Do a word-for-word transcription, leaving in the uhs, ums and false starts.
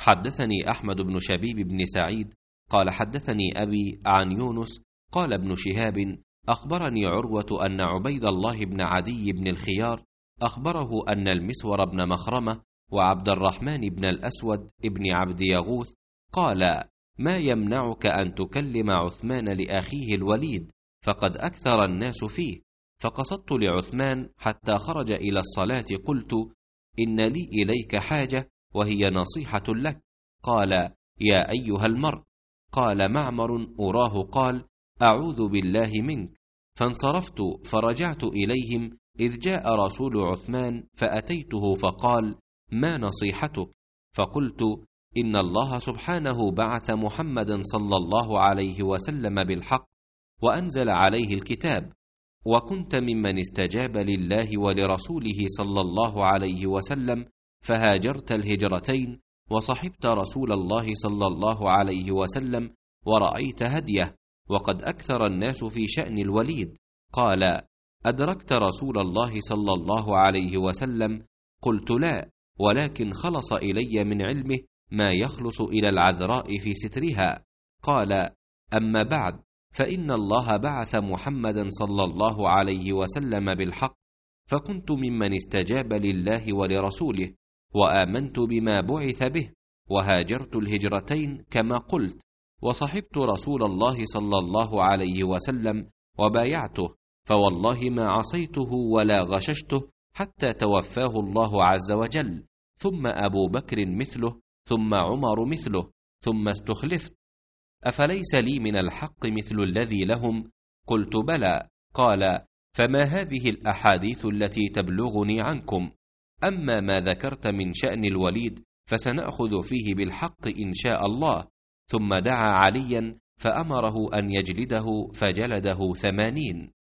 حدثني أحمد بن شبيب بن سعيد قال حدثني أبي عن يونس قال ابن شهاب أخبرني عروة أن عبيد الله بن عدي بن الخيار أخبره أن المسور بن مخرمة وعبد الرحمن بن الأسود ابن عبد يغوث قال: ما يمنعك أن تكلم عثمان لأخيه الوليد فقد أكثر الناس فيه. فقصدت لعثمان حتى خرج إلى الصلاة قلت: إن لي إليك حاجة وهي نصيحة لك. قال: يا أيها المرء. قال معمر: أراه قال: أعوذ بالله منك. فانصرفت فرجعت إليهم إذ جاء رسول عثمان فأتيته فقال: ما نصيحتك؟ فقلت: إن الله سبحانه بعث محمدا صلى الله عليه وسلم بالحق وأنزل عليه الكتاب، وكنت ممن استجاب لله ولرسوله صلى الله عليه وسلم فهاجرت الهجرتين وصحبت رسول الله صلى الله عليه وسلم ورأيت هديه، وقد أكثر الناس في شأن الوليد. قال: أدركت رسول الله صلى الله عليه وسلم؟ قلت: لا، ولكن خلص إلي من علمه ما يخلص إلى العذراء في سترها. قال: أما بعد، فإن الله بعث محمدا صلى الله عليه وسلم بالحق، فكنت ممن استجاب لله ولرسوله وآمنت بما بعث به، وهاجرت الهجرتين كما قلت، وصحبت رسول الله صلى الله عليه وسلم وبايعته، فوالله ما عصيته ولا غششته حتى توفاه الله عز وجل، ثم أبو بكر مثله، ثم عمر مثله، ثم استخلفت، أفليس لي من الحق مثل الذي لهم؟ قلت: بلى. قال: فما هذه الأحاديث التي تبلغني عنكم؟ أما ما ذكرت من شأن الوليد فسنأخذ فيه بالحق إن شاء الله. ثم دعا عليا فأمره أن يجلده فجلده ثمانين.